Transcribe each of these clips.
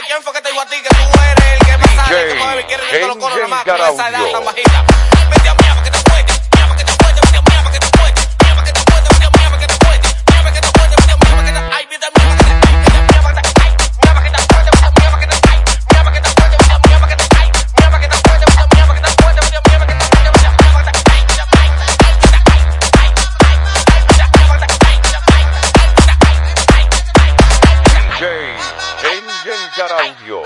¿quién fue que te dijo a ti que tú eres el que más sabe? Que todavía quieres ir con los coros nada más con esa edad tan bajita. Vete a mí, para que te cuente, mía, para que te cuente, vete a mí, para que te cuente, mía, para que te cuente, vete a mí, para que te cuente, mía, para que te cuente, vete a mí, para que te, ay, vete a mí, para que te, mía, para que te, ay, mía, para que te cuente, vete a mí, para que te, ay, mía, para que te cuente, vete a mí, para que te, ay, mía, para que te cuente, vete a mí, para que te cuente, vete a mí, para que te cuente, vete a mí, para que te, ay, Audio.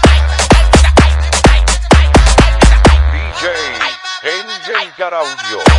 Audio.